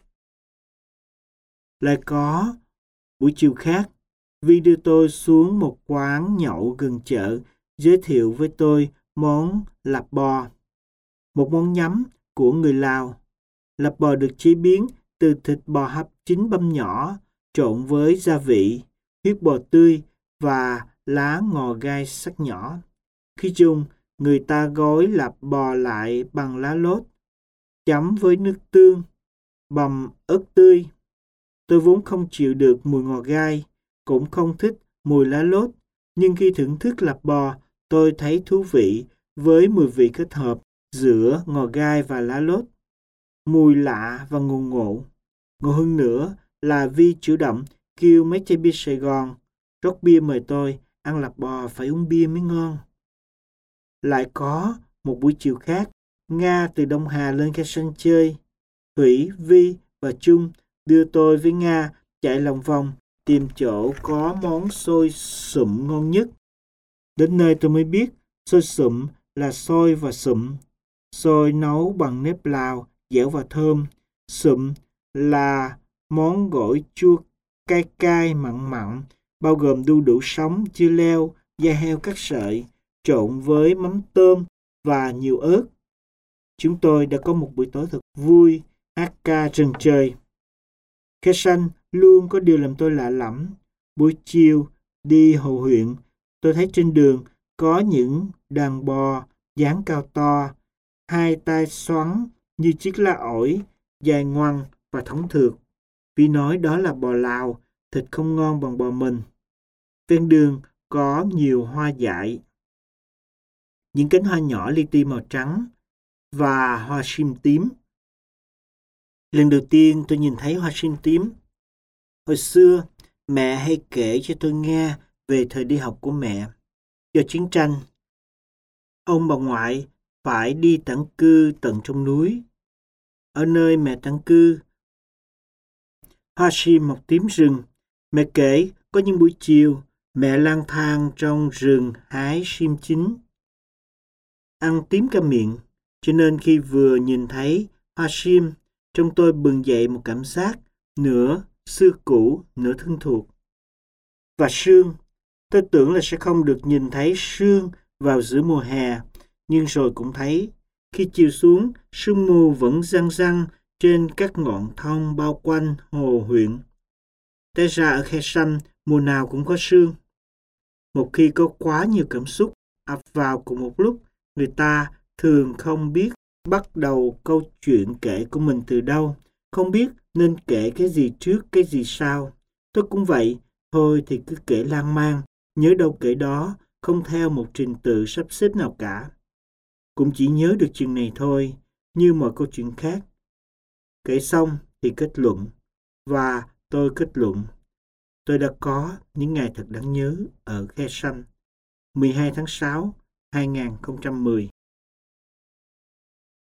Lại có buổi chiều khác, Vi đưa tôi xuống một quán nhậu gần chợ, giới thiệu với tôi món lạp bò, một món nhắm của người Lào. Lạp bò được chế biến từ thịt bò hấp chín băm nhỏ, trộn với gia vị, huyết bò tươi và lá ngò gai sắc nhỏ. Khi dùng, người ta gói lạp bò lại bằng lá lốt, chấm với nước tương, bằm ớt tươi. Tôi vốn không chịu được mùi ngò gai, cũng không thích mùi lá lốt, nhưng khi thưởng thức lạp bò, tôi thấy thú vị với mùi vị kết hợp giữa ngò gai và lá lốt. Mùi lạ và ngộ ngộ. Ngộ hơn nữa là Vi chủ động kêu mấy chai bia Sài Gòn, rót bia mời tôi, ăn lạp bò phải uống bia mới ngon. Lại có một buổi chiều khác, Nga từ Đông Hà lên Khe Sanh chơi. Thủy, Vi và Trung đưa tôi với Nga chạy lòng vòng tìm chỗ có món xôi sụm ngon nhất. Đến nơi tôi mới biết xôi sụm là xôi và sụm. Xôi nấu bằng nếp Lào, dẻo và thơm. Sụm là món gỏi chua cay cay mặn mặn, bao gồm đu đủ sống, dưa leo, da heo cắt sợi, trộn với mắm tôm và nhiều ớt. Chúng tôi đã có một buổi tối thật vui, hát ca rừng trời. Khe Sanh luôn có điều làm tôi lạ lẫm. Buổi chiều đi Hồ huyện, tôi thấy trên đường có những đàn bò dáng cao to, hai tay xoắn như chiếc lá ổi, dài ngoằng và thõng thượt. Vì nói đó là bò Lào, thịt không ngon bằng bò mình. Ven đường có nhiều hoa dại, những cánh hoa nhỏ li ti màu trắng và hoa sim tím. Lần đầu tiên tôi nhìn thấy hoa sim tím. Hồi xưa, mẹ hay kể cho tôi nghe về thời đi học của mẹ. Do chiến tranh, ông bà ngoại phải đi tản cư tận trong núi. Ở nơi mẹ tản cư, hoa sim mọc tím rừng. Mẹ kể có những buổi chiều, mẹ lang thang trong rừng hái sim chín, ăn tím cả miệng. Cho nên khi vừa nhìn thấy hoa sim, trong tôi bừng dậy một cảm giác nửa xưa cũ, nửa thân thuộc. Và sương, tôi tưởng là sẽ không được nhìn thấy sương vào giữa mùa hè, nhưng rồi cũng thấy. Khi chiều xuống, sương mù vẫn răng răng trên các ngọn thông bao quanh hồ huyện. Té ra ở Khe Sanh, mùa nào cũng có sương. Một khi có quá nhiều cảm xúc ập vào cùng một lúc, người ta thường không biết bắt đầu câu chuyện kể của mình từ đâu, không biết nên kể cái gì trước, cái gì sau. Tôi cũng vậy, thôi thì cứ kể lan man, nhớ đâu kể đó, không theo một trình tự sắp xếp nào cả. Cũng chỉ nhớ được chừng này thôi, như mọi câu chuyện khác. Kể xong thì kết luận, và tôi kết luận. Tôi đã có những ngày thật đáng nhớ ở Khe Sanh. mười hai tháng sáu, hai nghìn không trăm mười